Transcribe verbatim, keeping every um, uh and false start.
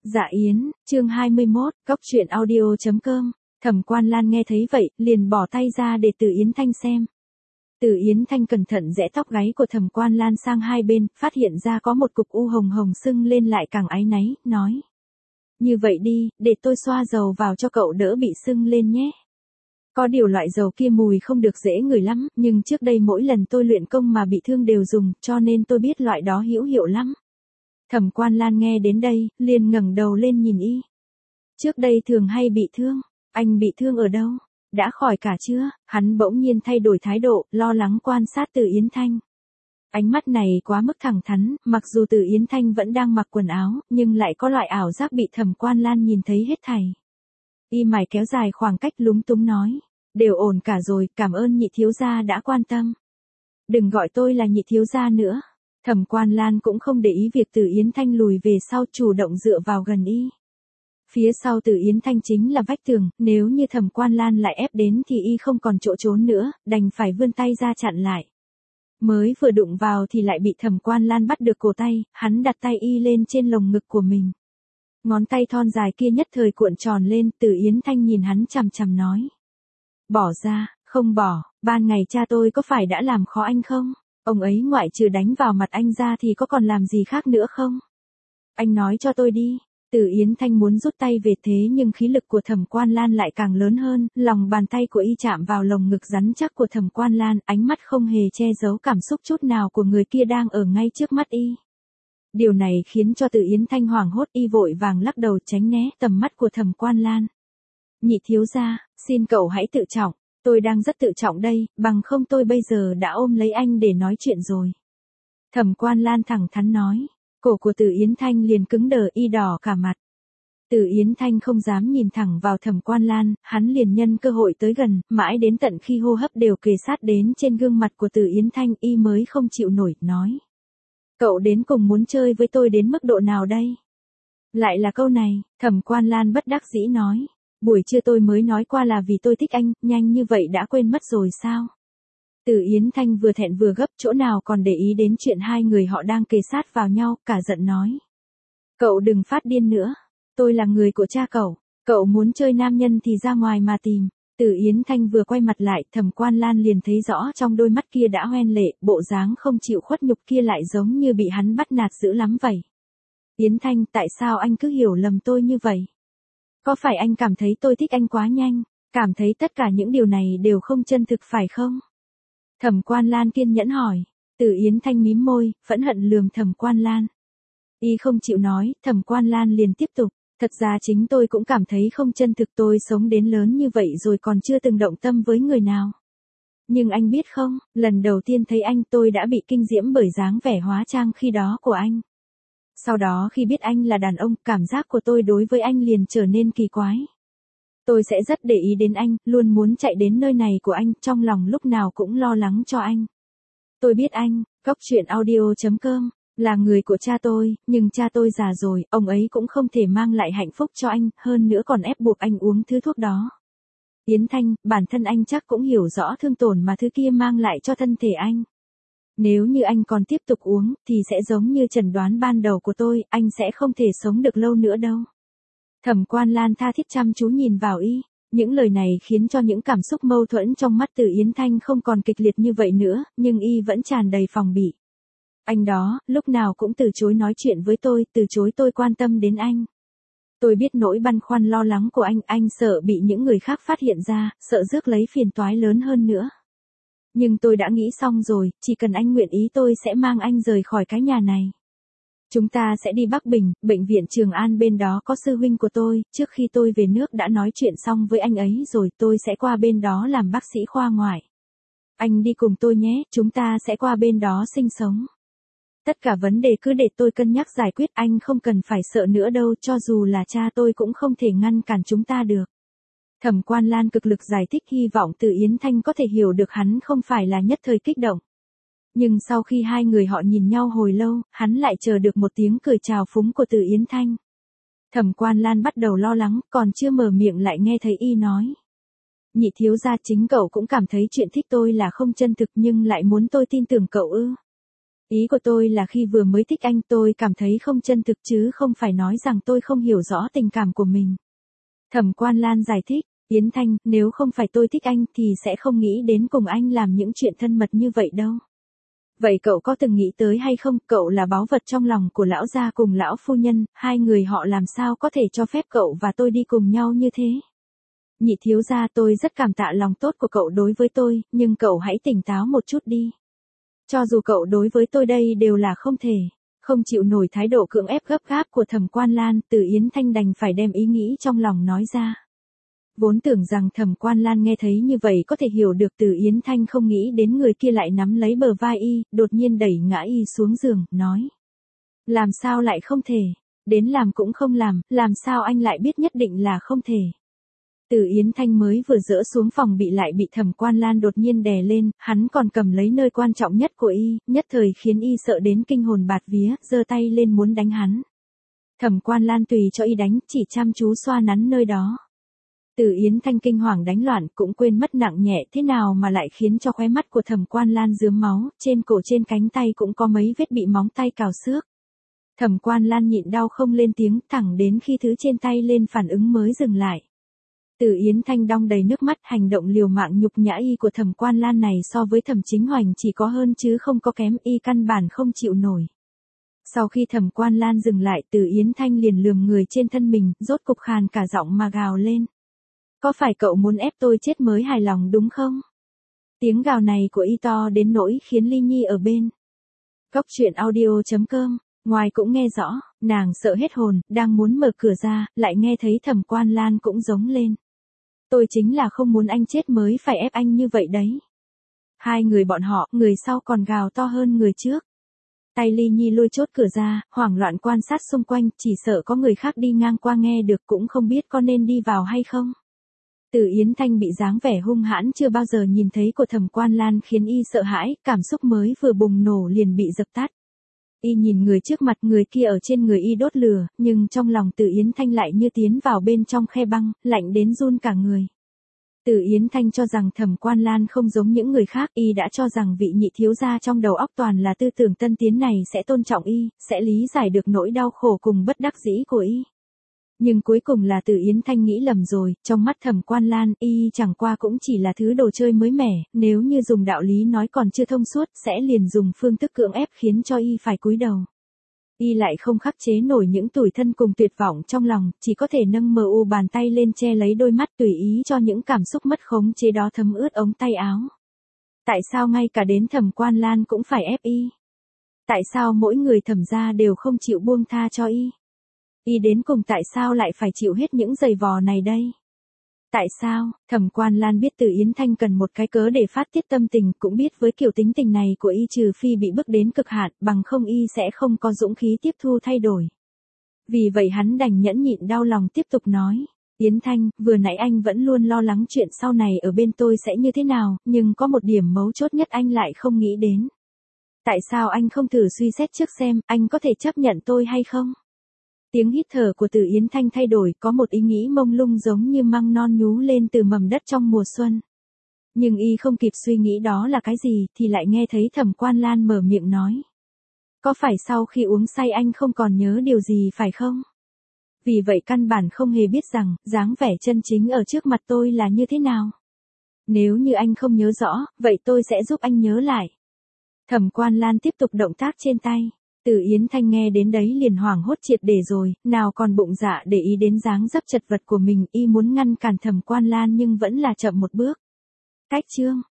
Dạ Yến, chương hai mươi mốt, góc truyện audio chấm com. Thẩm Quan Lan nghe thấy vậy, liền bỏ tay ra để Từ Yến Thanh xem. Từ Yến Thanh cẩn thận rẽ tóc gáy của Thẩm Quan Lan sang hai bên, phát hiện ra có một cục u hồng hồng sưng lên lại càng áy náy, nói. Như vậy đi, để tôi xoa dầu vào cho cậu đỡ bị sưng lên nhé. Có điều loại dầu kia mùi không được dễ ngửi lắm, nhưng trước đây mỗi lần tôi luyện công mà bị thương đều dùng, cho nên tôi biết loại đó hữu hiệu lắm. Thẩm Quan Lan nghe đến đây, liền ngẩng đầu lên nhìn y. Trước đây thường hay bị thương, anh bị thương ở đâu? Đã khỏi cả chưa? Hắn bỗng nhiên thay đổi thái độ, lo lắng quan sát Từ Yến Thanh. Ánh mắt này quá mức thẳng thắn, mặc dù Từ Yến Thanh vẫn đang mặc quần áo, nhưng lại có loại ảo giác bị Thẩm Quan Lan nhìn thấy hết thảy. Y mày kéo dài khoảng cách lúng túng nói, đều ổn cả rồi, cảm ơn nhị thiếu gia đã quan tâm. Đừng gọi tôi là nhị thiếu gia nữa. Thẩm Quan Lan cũng không để ý việc Từ Yến Thanh lùi về sau, chủ động dựa vào gần y. Phía sau Từ Yến Thanh chính là vách tường, nếu như Thẩm Quan Lan lại ép đến thì y không còn chỗ trốn nữa, đành phải vươn tay ra chặn lại. Mới vừa đụng vào thì lại bị Thẩm Quan Lan bắt được cổ tay, hắn đặt tay y lên trên lồng ngực của mình. Ngón tay thon dài kia nhất thời cuộn tròn lên, Từ Yến Thanh nhìn hắn chằm chằm nói. Bỏ ra, không bỏ, ban ngày cha tôi có phải đã làm khó anh không? Ông ấy ngoại trừ đánh vào mặt anh ra thì có còn làm gì khác nữa không? Anh nói cho tôi đi. Từ Yến Thanh muốn rút tay về thế nhưng khí lực của Thẩm Quan Lan lại càng lớn hơn, lòng bàn tay của y chạm vào lồng ngực rắn chắc của Thẩm Quan Lan, ánh mắt không hề che giấu cảm xúc chút nào của người kia đang ở ngay trước mắt y. Điều này khiến cho Từ Yến Thanh hoảng hốt, y vội vàng lắc đầu tránh né tầm mắt của Thẩm Quan Lan. Nhị thiếu gia, xin cậu hãy tự trọng. Tôi đang rất tự trọng đây, bằng không tôi bây giờ đã ôm lấy anh để nói chuyện rồi. Thẩm Quan Lan thẳng thắn nói. Cổ của Từ Yến Thanh liền cứng đờ, y đỏ cả mặt. Từ Yến Thanh không dám nhìn thẳng vào Thẩm Quan Lan, hắn liền nhân cơ hội tới gần, mãi đến tận khi hô hấp đều kề sát đến trên gương mặt của Từ Yến Thanh, y mới không chịu nổi, nói. Cậu đến cùng muốn chơi với tôi đến mức độ nào đây? Lại là câu này, Thẩm Quan Lan bất đắc dĩ nói. Buổi trưa tôi mới nói qua là vì tôi thích anh, nhanh như vậy đã quên mất rồi sao? Từ Yến Thanh vừa thẹn vừa gấp, chỗ nào còn để ý đến chuyện hai người họ đang kề sát vào nhau, cả giận nói. Cậu đừng phát điên nữa, tôi là người của cha cậu, cậu muốn chơi nam nhân thì ra ngoài mà tìm. Từ Yến Thanh vừa quay mặt lại, Thẩm Quan Lan liền thấy rõ trong đôi mắt kia đã hoen lệ, bộ dáng không chịu khuất nhục kia lại giống như bị hắn bắt nạt dữ lắm vậy. Yến Thanh, tại sao anh cứ hiểu lầm tôi như vậy? Có phải anh cảm thấy tôi thích anh quá nhanh, cảm thấy tất cả những điều này đều không chân thực phải không? Thẩm Quan Lan kiên nhẫn hỏi. Từ Yến Thanh mím môi, phẫn hận lườm Thẩm Quan Lan. Y không chịu nói, Thẩm Quan Lan liền tiếp tục. Thật ra chính tôi cũng cảm thấy không chân thực, tôi sống đến lớn như vậy rồi còn chưa từng động tâm với người nào. Nhưng anh biết không, lần đầu tiên thấy anh tôi đã bị kinh diễm bởi dáng vẻ hóa trang khi đó của anh. Sau đó khi biết anh là đàn ông, cảm giác của tôi đối với anh liền trở nên kỳ quái. Tôi sẽ rất để ý đến anh, luôn muốn chạy đến nơi này của anh, trong lòng lúc nào cũng lo lắng cho anh. Tôi biết anh, góc truyện audio chấm com, là người của cha tôi, nhưng cha tôi già rồi, ông ấy cũng không thể mang lại hạnh phúc cho anh, hơn nữa còn ép buộc anh uống thứ thuốc đó. Yến Thanh, bản thân anh chắc cũng hiểu rõ thương tổn mà thứ kia mang lại cho thân thể anh. Nếu như anh còn tiếp tục uống, thì sẽ giống như chẩn đoán ban đầu của tôi, anh sẽ không thể sống được lâu nữa đâu. Thẩm Quan Lan tha thiết chăm chú nhìn vào y, những lời này khiến cho những cảm xúc mâu thuẫn trong mắt Từ Yến Thanh không còn kịch liệt như vậy nữa, nhưng y vẫn tràn đầy phòng bị. Anh đó, lúc nào cũng từ chối nói chuyện với tôi, từ chối tôi quan tâm đến anh. Tôi biết nỗi băn khoăn lo lắng của anh, anh sợ bị những người khác phát hiện ra, sợ rước lấy phiền toái lớn hơn nữa. Nhưng tôi đã nghĩ xong rồi, chỉ cần anh nguyện ý tôi sẽ mang anh rời khỏi cái nhà này. Chúng ta sẽ đi Bắc Bình, bệnh viện Trường An bên đó có sư huynh của tôi, trước khi tôi về nước đã nói chuyện xong với anh ấy rồi, tôi sẽ qua bên đó làm bác sĩ khoa ngoại. Anh đi cùng tôi nhé, chúng ta sẽ qua bên đó sinh sống. Tất cả vấn đề cứ để tôi cân nhắc giải quyết, anh không cần phải sợ nữa đâu, cho dù là cha tôi cũng không thể ngăn cản chúng ta được. Thẩm Quan Lan cực lực giải thích, hy vọng Từ Yến Thanh có thể hiểu được hắn không phải là nhất thời kích động. Nhưng sau khi hai người họ nhìn nhau hồi lâu, hắn lại chờ được một tiếng cười chào phúng của Từ Yến Thanh. Thẩm Quan Lan bắt đầu lo lắng, còn chưa mở miệng lại nghe thấy y nói. Nhị thiếu gia, chính cậu cũng cảm thấy chuyện thích tôi là không chân thực nhưng lại muốn tôi tin tưởng cậu ư? Ý của tôi là khi vừa mới thích anh tôi cảm thấy không chân thực chứ không phải nói rằng tôi không hiểu rõ tình cảm của mình. Thẩm Quan Lan giải thích, Yến Thanh, nếu không phải tôi thích anh thì sẽ không nghĩ đến cùng anh làm những chuyện thân mật như vậy đâu. Vậy cậu có từng nghĩ tới hay không, cậu là báu vật trong lòng của lão gia cùng lão phu nhân, hai người họ làm sao có thể cho phép cậu và tôi đi cùng nhau như thế? Nhị thiếu gia, tôi rất cảm tạ lòng tốt của cậu đối với tôi, nhưng cậu hãy tỉnh táo một chút đi. Cho dù cậu đối với tôi đây đều là không thể. Không chịu nổi thái độ cưỡng ép gấp gáp của Thẩm Quan Lan, Từ Yến Thanh đành phải đem ý nghĩ trong lòng nói ra. Vốn tưởng rằng Thẩm Quan Lan nghe thấy như vậy có thể hiểu được Từ Yến Thanh không nghĩ đến người kia lại nắm lấy bờ vai y, đột nhiên đẩy ngã y xuống giường, nói. Làm sao lại không thể? Đến làm cũng không làm, làm sao anh lại biết nhất định là không thể? Từ Yến Thanh mới vừa dỡ xuống phòng bị lại bị Thẩm Quan Lan đột nhiên đè lên, hắn còn cầm lấy nơi quan trọng nhất của y, nhất thời khiến y sợ đến kinh hồn bạt vía, giơ tay lên muốn đánh hắn. Thẩm Quan Lan tùy cho y đánh, chỉ chăm chú xoa nắn nơi đó. Từ Yến Thanh kinh hoàng đánh loạn, cũng quên mất nặng nhẹ thế nào mà lại khiến cho khóe mắt của Thẩm Quan Lan rướm máu, trên cổ trên cánh tay cũng có mấy vết bị móng tay cào xước. Thẩm Quan Lan nhịn đau không lên tiếng, thẳng đến khi thứ trên tay lên phản ứng mới dừng lại. Từ Yến Thanh đong đầy nước mắt, hành động liều mạng nhục nhã y của Thẩm Quan Lan này so với Thẩm Chính Hoành chỉ có hơn chứ không có kém, y căn bản không chịu nổi. Sau khi Thẩm Quan Lan dừng lại, Từ Yến Thanh liền lườm người trên thân mình, rốt cục khàn cả giọng mà gào lên. Có phải cậu muốn ép tôi chết mới hài lòng đúng không? Tiếng gào này của y to đến nỗi khiến Ly Nhi ở bên Cốc truyện audio chấm com ngoài cũng nghe rõ, nàng sợ hết hồn, đang muốn mở cửa ra, lại nghe thấy Thẩm Quan Lan cũng giống lên. Tôi chính là không muốn anh chết mới phải ép anh như vậy đấy. Hai người bọn họ, người sau còn gào to hơn người trước. Tay Ly Nhi lôi chốt cửa ra, hoảng loạn quan sát xung quanh, chỉ sợ có người khác đi ngang qua nghe được cũng không biết có nên đi vào hay không. Từ Yến Thanh bị dáng vẻ hung hãn chưa bao giờ nhìn thấy của Thẩm Quan Lan khiến y sợ hãi, cảm xúc mới vừa bùng nổ liền bị dập tắt. Y nhìn người trước mặt, người kia ở trên người y đốt lửa, nhưng trong lòng Từ Yến Thanh lại như tiến vào bên trong khe băng, lạnh đến run cả người. Từ Yến Thanh cho rằng Thẩm Quan Lan không giống những người khác, y đã cho rằng vị nhị thiếu gia trong đầu óc toàn là tư tưởng tân tiến này sẽ tôn trọng y, sẽ lý giải được nỗi đau khổ cùng bất đắc dĩ của y. Nhưng cuối cùng là Từ Yến Thanh nghĩ lầm rồi, trong mắt Thẩm Quan Lan, y chẳng qua cũng chỉ là thứ đồ chơi mới mẻ, nếu như dùng đạo lý nói còn chưa thông suốt, sẽ liền dùng phương thức cưỡng ép khiến cho y phải cúi đầu. Y lại không khắc chế nổi những tủi thân cùng tuyệt vọng trong lòng, chỉ có thể nâng mờ u bàn tay lên che lấy đôi mắt tùy ý cho những cảm xúc mất khống chế đó thấm ướt ống tay áo. Tại sao ngay cả đến Thẩm Quan Lan cũng phải ép y? Tại sao mỗi người Thẩm gia đều không chịu buông tha cho y? Y đến cùng tại sao lại phải chịu hết những giày vò này đây? Tại sao? Thẩm Quan Lan biết Từ Yến Thanh cần một cái cớ để phát tiết tâm tình, cũng biết với kiểu tính tình này của y trừ phi bị bức đến cực hạn, bằng không y sẽ không có dũng khí tiếp thu thay đổi. Vì vậy hắn đành nhẫn nhịn đau lòng tiếp tục nói. Yến Thanh, vừa nãy anh vẫn luôn lo lắng chuyện sau này ở bên tôi sẽ như thế nào, nhưng có một điểm mấu chốt nhất anh lại không nghĩ đến. Tại sao anh không thử suy xét trước xem, anh có thể chấp nhận tôi hay không? Tiếng hít thở của Từ Yến Thanh thay đổi, có một ý nghĩ mông lung giống như măng non nhú lên từ mầm đất trong mùa xuân. Nhưng y không kịp suy nghĩ đó là cái gì, thì lại nghe thấy Thẩm Quan Lan mở miệng nói. Có phải sau khi uống say anh không còn nhớ điều gì phải không? Vì vậy căn bản không hề biết rằng, dáng vẻ chân chính ở trước mặt tôi là như thế nào. Nếu như anh không nhớ rõ, vậy tôi sẽ giúp anh nhớ lại. Thẩm Quan Lan tiếp tục động tác trên tay. Từ Yến Thanh nghe đến đấy liền hoảng hốt triệt để rồi, nào còn bụng dạ để ý đến dáng dấp chật vật của mình, y muốn ngăn cản Thẩm Quan Lan nhưng vẫn là chậm một bước. Cách chương